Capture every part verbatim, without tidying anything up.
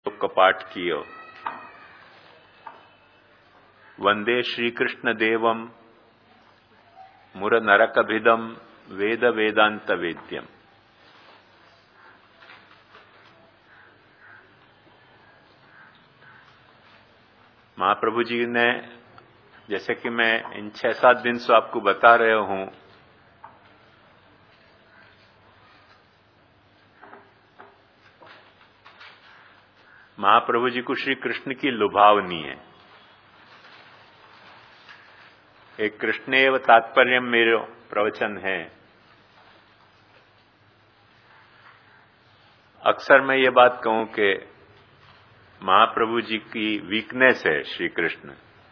कपाट कियो। वंदे श्रीकृष्ण देवम मुर नरकभिदम वेद वेदांत वेद्यम। महाप्रभु जी ने, जैसे कि मैं इन छह सात दिन से आपको बता रहे हूं, महाप्रभु जी को श्री कृष्ण की लुभावनी है। एक कृष्णेव तात्पर्य मेरे प्रवचन है। अक्सर मैं ये बात कहूं कि महाप्रभु जी की वीकनेस है श्री कृष्ण।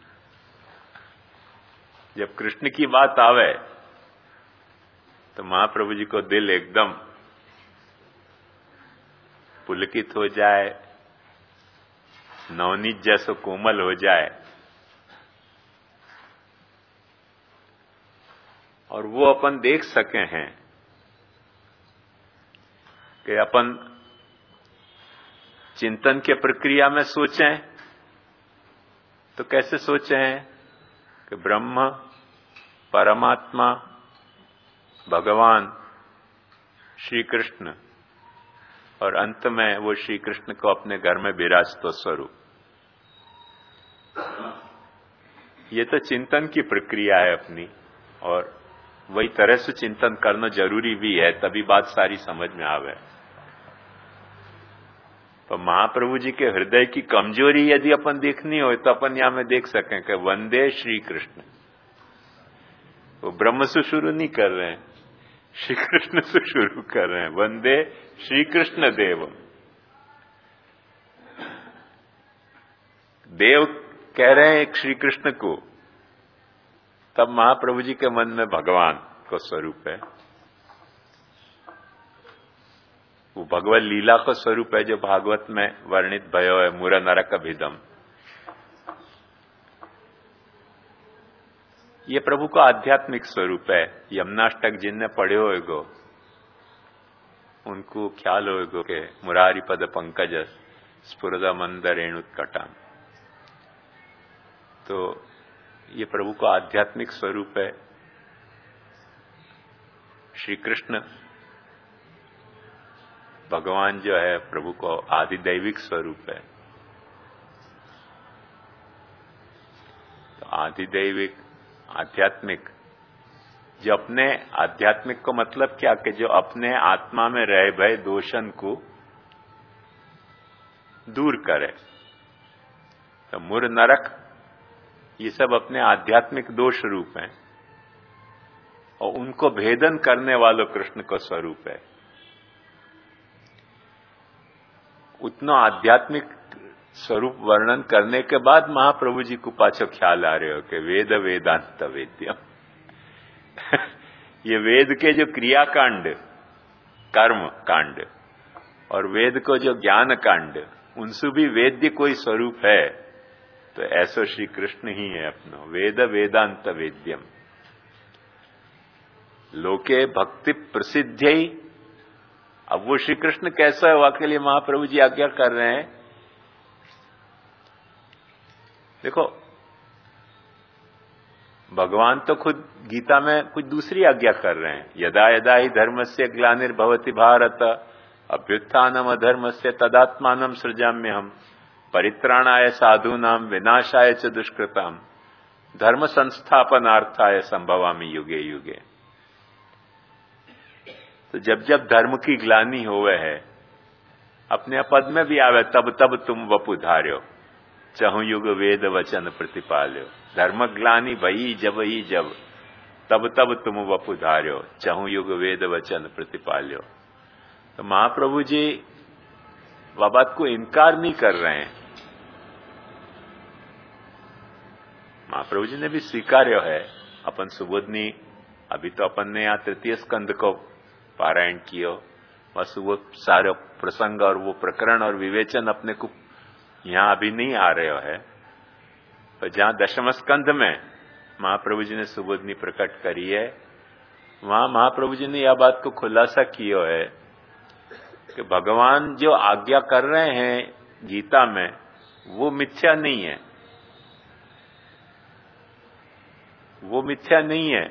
जब कृष्ण की बात आवे तो महाप्रभु जी को दिल एकदम पुलकित हो जाए, नवनीत जैसो कोमल हो जाए और वो अपन देख सके हैं कि अपन चिंतन के प्रक्रिया में सोचें तो कैसे सोचें कि ब्रह्म, परमात्मा, भगवान, श्री कृष्ण और अंत में वो श्री कृष्ण को अपने घर में विराजतो स्वरूप। ये तो चिंतन की प्रक्रिया है अपनी, और वही तरह से चिंतन करना जरूरी भी है, तभी बात सारी समझ में आवे। तो महाप्रभु जी के हृदय की कमजोरी यदि अपन देखनी हो तो अपन यहां में देख सकें कि वंदे श्री कृष्ण। वो ब्रह्म से शुरू नहीं कर रहे हैं, श्री कृष्ण से शुरू कर रहे हैं। वंदे श्री कृष्ण देवम। देव कह रहे हैं एक श्री कृष्ण को, तब महाप्रभु जी के मन में भगवान को स्वरूप है। वो भगवत लीला का स्वरूप है जो भागवत में वर्णित भयो है, मुर नरक अभिदम। ये प्रभु का आध्यात्मिक स्वरूप है। यमुनाष्टक जिनने पढ़े होएगो उनको ख्याल होएगो के मुरारी पद पंकज स्फुरदा मंदर रेणुत्कटा। तो ये प्रभु का आध्यात्मिक स्वरूप है। श्री कृष्ण भगवान जो है प्रभु को आदिदैविक स्वरूप है। तो आदिदैविक आध्यात्मिक, जो अपने आध्यात्मिक को मतलब क्या कि जो अपने आत्मा में रह भय दोषन को दूर करे। तो मुर नरक ये सब अपने आध्यात्मिक दोष रूप हैं और उनको भेदन करने वालों कृष्ण का स्वरूप है। उतना आध्यात्मिक स्वरूप वर्णन करने के बाद महाप्रभु जी को पाछो ख्याल आ रहे हो कि वेद वेदांत वेद्यम। ये वेद के जो क्रियाकांड, कर्म कांड और वेद को जो ज्ञान कांड, उनसे भी वेद्य कोई स्वरूप है तो ऐसो श्री कृष्ण ही है अपनो। वेद वेदांत वेद्यम। लोके भक्ति प्रसिद्धि। अब वो श्री कृष्ण कैसा है, वाकई लिए महाप्रभु जी आज्ञा कर रहे हैं। देखो, भगवान तो खुद गीता में कुछ दूसरी आज्ञा कर रहे हैं। यदा यदा ही धर्मस्य ग्लानिर्भवति भारत अभ्युत्थानम अधर्मस्य तदात्मानं सृजाम्यहम् परित्राणाय साधूनां विनाशाय च दुष्कृताम् धर्म संस्थापनार्थाय संभवामि युगे युगे। तो जब जब धर्म की ग्लानि होवे है, अपने पद में भी आवे, तब तब तुम वपु धार्यो चहु युग वेद वचन प्रतिपाल्यो। धर्म ग्लानि भई जब ही जब, तब तब तुम वपु धार्यो चहु युग वेद वचन प्रतिपाल्यो। तो महाप्रभु जी वह बात को इनकार नहीं कर रहे हैं। महाप्रभु जी ने भी स्वीकार्य है। अपन सुबोधनी, अभी तो अपन ने यहाँ तृतीय स्कंद को पारायण कियो, बस वो सारे प्रसंग और वो प्रकरण और विवेचन अपने को यहाँ अभी नहीं आ रहे है। तो जहाँ दशम स्कंध में महाप्रभु जी ने सुबोधनी प्रकट करी है, वहां महाप्रभु जी ने यह बात को खुलासा किया है कि भगवान जो आज्ञा कर रहे हैं गीता में वो मिथ्या नहीं है, वो मिथ्या नहीं है,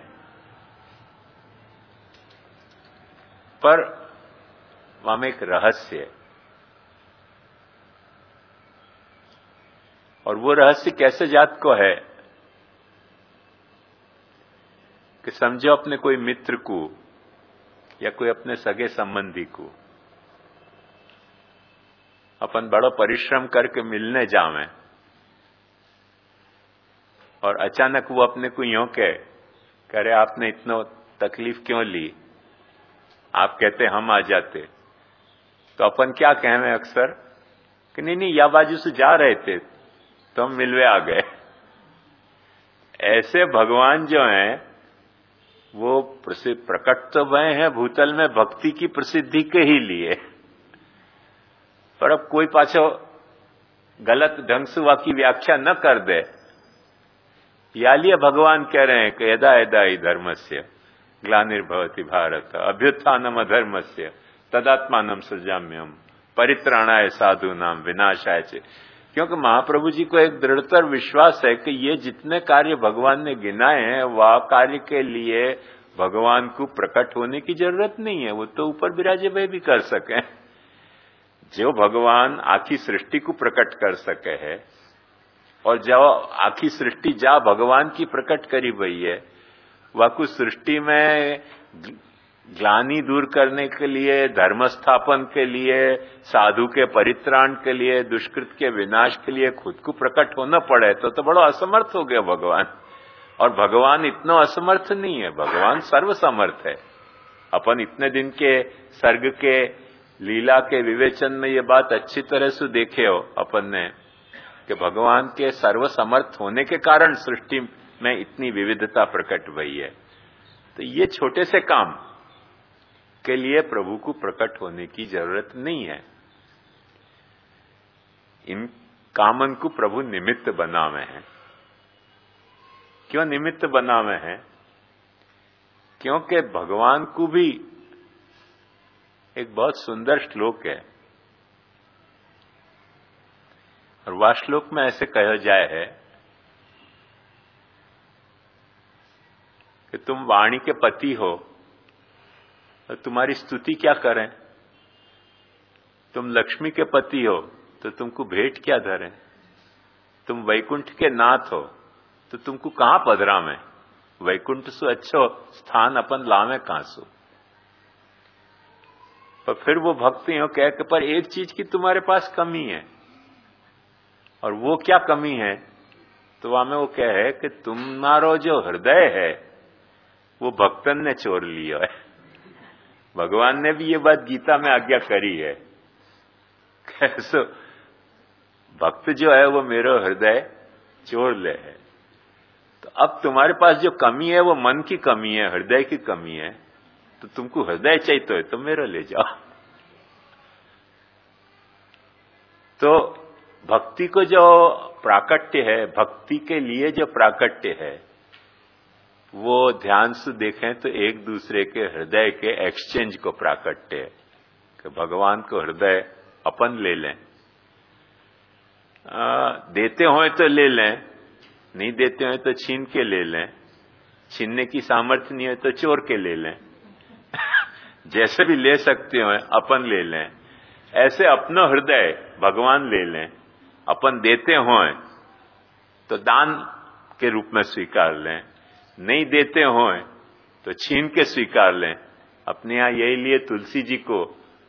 पर वहां में एक रहस्य है। और वो रहस्य कैसे जात को है कि समझो अपने कोई मित्र को या कोई अपने सगे संबंधी को अपन बड़ो परिश्रम करके मिलने जावें और अचानक वो अपने को यूं कहे, करे आपने इतना तकलीफ क्यों ली, आप कहते हम आ जाते, तो अपन क्या कहें अक्सर कि नहीं नहीं या बाजू से जा रहे थे तो हम मिलवे आ गए। ऐसे भगवान जो हैं वो प्रसिद्ध प्रकट तो भय हैं भूतल में भक्ति की प्रसिद्धि के ही लिए, पर अब कोई पाछो गलत ढंग से वहां की व्याख्या न कर दे, या लिए भगवान कह रहे हैं कि यदा यदा ही धर्मस्य ग्लानिर्भवति भारत अभ्युत्थानम अधर्मस्य तदात्मानम सृजाम्यहम् परित्राणाय साधूनाम विनाशाय च। क्योंकि महाप्रभु जी को एक दृढ़तर विश्वास है कि ये जितने कार्य भगवान ने गिनाए हैं वह कार्य के लिए भगवान को प्रकट होने की जरूरत नहीं है, वो तो ऊपर विराजे हुए भी कर सके। जो भगवान आखी सृष्टि को प्रकट कर सके है और जो आखी सृष्टि जा भगवान की प्रकट करी हुई है, वह कुछ सृष्टि में ग्लानि दूर करने के लिए, धर्म स्थापन के लिए, साधु के परित्राण के लिए, दुष्कृत के विनाश के लिए खुद को प्रकट होना पड़े तो तो बड़ा असमर्थ हो गया भगवान। और भगवान इतना असमर्थ नहीं है, भगवान सर्वसमर्थ है। अपन इतने दिन के सर्ग के लीला के विवेचन में ये बात अच्छी तरह से देखे हो अपन ने कि भगवान के सर्वसमर्थ होने के कारण सृष्टि में इतनी विविधता प्रकट हुई है। तो ये छोटे से काम के लिए प्रभु को प्रकट होने की जरूरत नहीं है। इन कामन को प्रभु निमित्त बनावे हैं। क्यों निमित्त बनावे हैं? क्योंकि भगवान को भी एक बहुत सुंदर श्लोक है और वह श्लोक में ऐसे कहा जाए है कि तुम वाणी के पति हो तो तुम्हारी स्तुति क्या करें, तुम लक्ष्मी के पति हो तो तुमको भेंट क्या धरें, तुम वैकुंठ के नाथ हो तो तुमको कहां पधरावें, वैकुंठ से अच्छो स्थान अपन लावे कहां सो। पर फिर वो भक्ति हो कह के पर एक चीज की तुम्हारे पास कमी है, और वो क्या कमी है, तो वहां में वो कहे कि तुम्हारो जो हृदय है वो भक्तन ने चोर लिया है। भगवान ने भी ये बात गीता में आज्ञा करी है, कैसो भक्त जो है वो मेरा हृदय चोर ले है। तो अब तुम्हारे पास जो कमी है वो मन की कमी है, हृदय की कमी है, तो तुमको हृदय चाहिए है तो मेरा ले जाओ। तो भक्ति को जो प्राकट्य है, भक्ति के लिए जो प्राकट्य है, वो ध्यान से देखें तो एक दूसरे के हृदय के एक्सचेंज को प्राकट्य है कि भगवान को हृदय अपन ले लें, आ, देते हो तो ले लें, नहीं देते हो तो छीन के ले लें, छीनने की सामर्थ्य नहीं है तो चोर के ले लें। जैसे भी ले सकते हो अपन ले लें। ऐसे अपना हृदय भगवान ले लें, अपन देते हो तो दान के रूप में स्वीकार लें, नहीं देते हो तो छीन के स्वीकार लें। अपने यहां यही लिए तुलसी जी को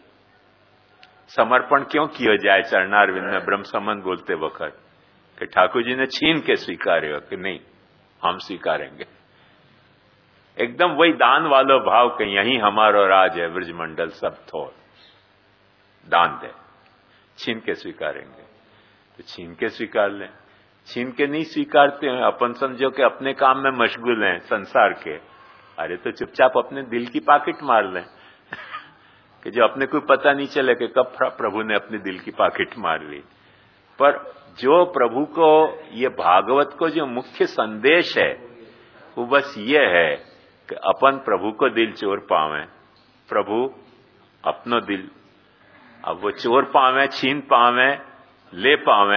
समर्पण क्यों किया जाए चरणारविंद में ब्रह्म संबंध बोलते वक्त कि ठाकुर जी ने छीन के स्वीकारे कि नहीं हम स्वीकारेंगे। एकदम वही दान वाला भाव कि यही हमारा राज है, ब्रजमंडल सब थोड़ दान दे, छीन के स्वीकारेंगे तो छीन के स्वीकार लें। छीन के नहीं स्वीकारते हैं, अपन समझो कि अपने काम में मशगूल हैं संसार के, अरे तो चुपचाप अपने दिल की पॉकेट मार लें कि जो अपने को पता नहीं चले कि कब प्रभु ने अपने दिल की पॉकेट मार ली। पर जो प्रभु को ये भागवत को जो मुख्य संदेश है वो बस ये है कि अपन प्रभु को दिल चोर पावें, प्रभु अपनो दिल अब वो चोर पावें, छीन पावें, ले पावे,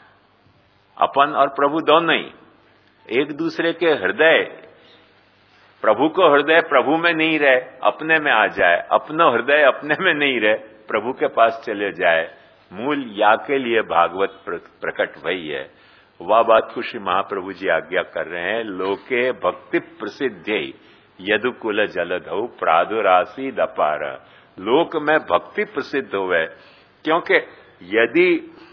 अपन और प्रभु दोनों ही एक दूसरे के हृदय, प्रभु को हृदय प्रभु में नहीं रहे, अपने में आ जाए, अपना हृदय अपने में नहीं रहे, प्रभु के पास चले जाए, मूल या के लिए भागवत प्रकट वही है। वह बात को श्री महाप्रभु जी आज्ञा कर रहे हैं। लोके भक्ति प्रसिद्धि यदुकुल जलधौ प्रादुरासी दपार। लोक में भक्ति प्रसिद्ध होवे, क्योंकि यदि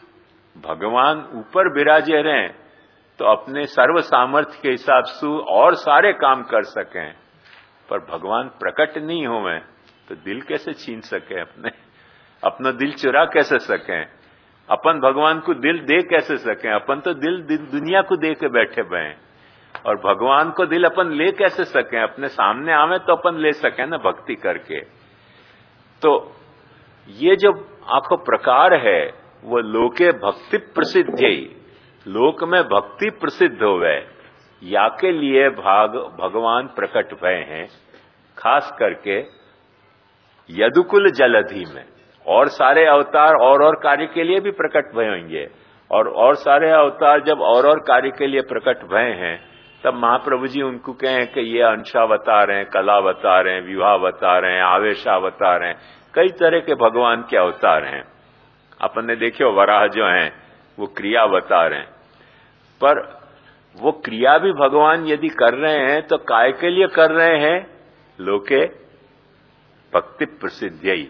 भगवान ऊपर विराजे रहे तो अपने सर्व सामर्थ्य के हिसाब से और सारे काम कर सकें, पर भगवान प्रकट नहीं होवे तो दिल कैसे छीन सके, अपने अपना दिल चुरा कैसे सकें, अपन भगवान को दिल दे कैसे सकें। अपन तो दिल दुनिया को दे के बैठे हुए हैं, और भगवान को दिल अपन ले कैसे सकें, अपने सामने आवे तो अपन ले सकें ना भक्ति करके। तो ये जो आखो प्रकार है वो लोके भक्ति प्रसिद्ध है, लोक में भक्ति प्रसिद्ध होवे या के लिए भाग भगवान प्रकट भय हैं, खास करके यदुकुल जलधि में। और सारे अवतार और और कार्य के लिए भी प्रकट भय होंगे, और और सारे अवतार जब और और कार्य के लिए प्रकट भय हैं तब महाप्रभु जी उनको कहें कि ये अंशावतार हैं, कलावतार हैं, विवाहावतार हैं, आवेशावतार हैं, कई तरह के भगवान के अवतार हैं। अपन ने देखियो वराह जो हैं वो क्रियावतार हैं, पर वो क्रिया भी भगवान यदि कर रहे हैं तो काय के लिए कर रहे हैं, लोके भक्ति प्रसिद्धि।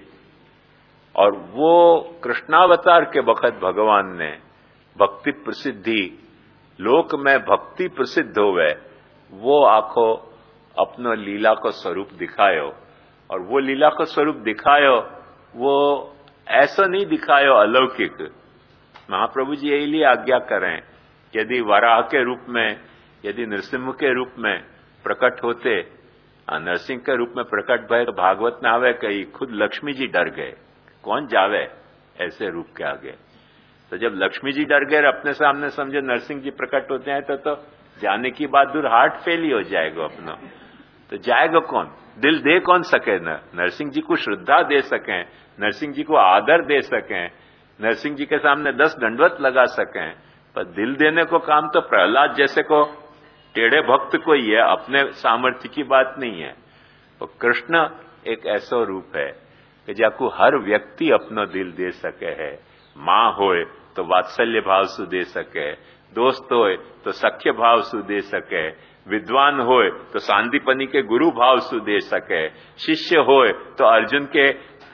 और वो कृष्णावतार के वक्त भगवान ने भक्ति प्रसिद्धि, लोक में भक्ति प्रसिद्ध होवे, वो आखो अपनो लीला को स्वरूप दिखायो। और वो लीला को स्वरूप दिखायो वो ऐसा नहीं दिखायो अलौकिक। महाप्रभु जी यही लिए आज्ञा करें, यदि वराह के रूप में, यदि नरसिंह के रूप में प्रकट होते, नरसिंह के रूप में प्रकट भय तो भागवत में आवे कही खुद लक्ष्मी जी डर गए, कौन जावे ऐसे रूप के आगे। तो जब लक्ष्मी जी डर गए अपने सामने समझे नरसिंह जी प्रकट होते हैं तो तो जाने की बात दूर, हार्ट फेल ही हो जाएगा अपना। तो जाएगा कौन, दिल दे कौन सके, न नरसिंह जी को श्रद्धा दे सकें, नरसिंह जी को आदर दे सकें, नरसिंह जी के सामने दस दंडवत लगा सकें, पर दिल देने को काम तो प्रहलाद जैसे को टेढ़े भक्त को ही है, अपने सामर्थ्य की बात नहीं है। तो कृष्ण एक ऐसा रूप है कि जाको हर व्यक्ति अपना दिल दे सके है। माँ होए तो वात्सल्य भाव से दे सके, दोस्त होए तो सख्य भाव से दे सके, विद्वान होए तो सांदीपनी के गुरु भाव से दे सके, शिष्य होए तो अर्जुन के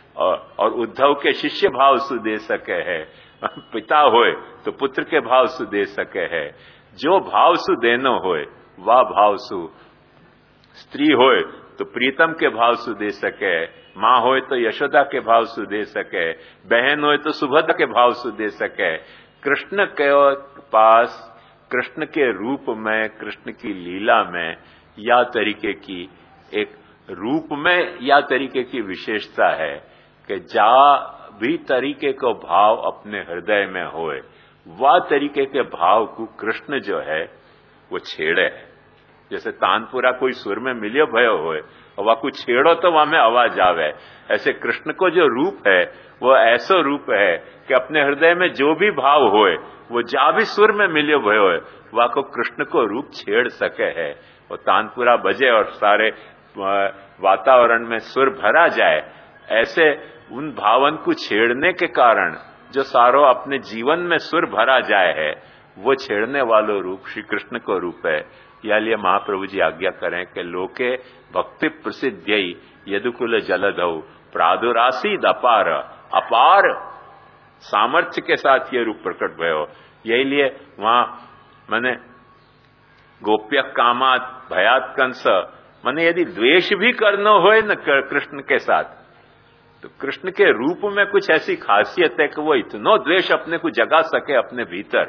और उद्धव के शिष्य भाव से दे सके है, पिता होए तो पुत्र के भाव से दे सके है। जो भाव से देनो होए वह भाव से, स्त्री होए तो प्रीतम के भाव से दे सके, माँ होए तो यशोदा के भाव से दे सके, बहन होए तो सुभद्रा के भाव से दे सके। कृष्ण के पास कृष्ण के रूप में, कृष्ण की लीला में या तरीके की एक रूप में या तरीके की विशेषता है कि जा भी तरीके को भाव अपने हृदय में होए, वह तरीके के भाव को कृष्ण जो है वो छेड़े। जैसे तानपुरा कोई सुर में मिलियो भयो होए और वह कुछ छेड़ो तो वहां में आवाज आवे, ऐसे कृष्ण को जो रूप है वो ऐसा रूप है कि अपने हृदय में जो भी भाव होए वो जा भी सुर में मिलियो भयो होए वह को कृष्ण को रूप छेड़ सके है। वो तानपुरा बजे और सारे वातावरण में सुर भरा जाए, ऐसे उन भावन को छेड़ने के कारण जो सारो अपने जीवन में सुर भरा जाए है, वो छेड़ने वालों रूप श्री कृष्ण को रूप है। या लिए महाप्रभु जी आज्ञा करें कि लोके भक्ति प्रसिद्धि यदुकुल जलधौ प्रादुरासीद अपार, अपार सामर्थ्य के साथ ये रूप प्रकट भयो। यही लिए वहां मैंने गोप्य कामात भयात कंस, मैंने यदि द्वेष भी करना हो न कृष्ण के साथ तो कृष्ण के रूप में कुछ ऐसी खासियत है कि वो इतना द्वेष अपने को जगा सके अपने भीतर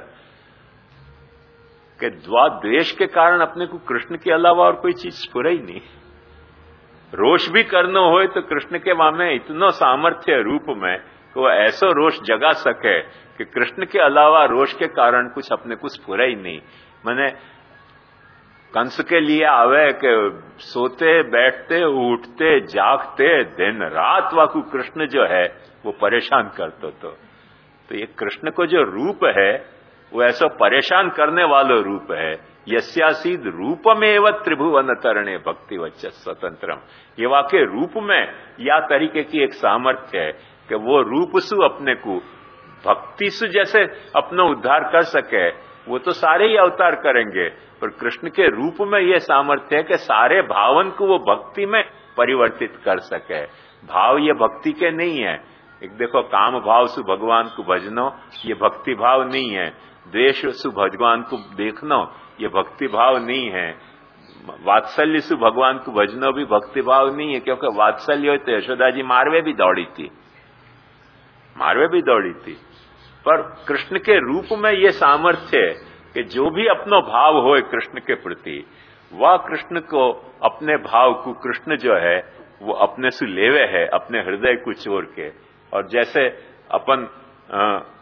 कि द्वेष के कारण अपने को कृष्ण के अलावा और कोई चीज स्फुरे ही नहीं। रोष भी करना हो तो कृष्ण के वहां में इतना सामर्थ्य रूप में कि वो ऐसा रोष जगा सके कि कृष्ण के अलावा रोष के कारण कुछ अपने को स्फुरे ही नहीं। मैंने कंस के लिए आवे कि सोते बैठते उठते जागते दिन रात वाकू कृष्ण जो है वो परेशान करते तो तो ये कृष्ण को जो रूप है वो ऐसा परेशान करने वाला रूप है। यस्यासीद रूपमेव त्रिभुवन तरणे भक्ति वच्च स्वतंत्रम। ये वाकई रूप में या तरीके की एक सामर्थ्य है कि वो रूप सु अपने को भक्ति सु जैसे अपना उद्धार कर सके, वो तो सारे ही अवतार करेंगे, पर कृष्ण के रूप में ये सामर्थ्य है कि सारे भावन को वो भक्ति में परिवर्तित कर सके। भाव ये भक्ति के नहीं है। एक देखो, काम भाव सु भगवान को भजनो, ये भक्ति भाव नहीं है। द्वेष सु भगवान को देखनो, ये भक्ति भाव नहीं है। वात्सल्य सु भगवान को भजनो भी भक्ति भाव नहीं है, क्योंकि वात्सल्य हो तो यशोदा जी मारवे भी दौड़ी थी, मारवे भी दौड़ी थी। पर कृष्ण के रूप में ये सामर्थ्य है कि जो भी अपनो भाव हो कृष्ण के प्रति, वह कृष्ण को अपने भाव को कृष्ण जो है वो अपने से लेवे है, अपने हृदय को छोड़ के। और जैसे अपन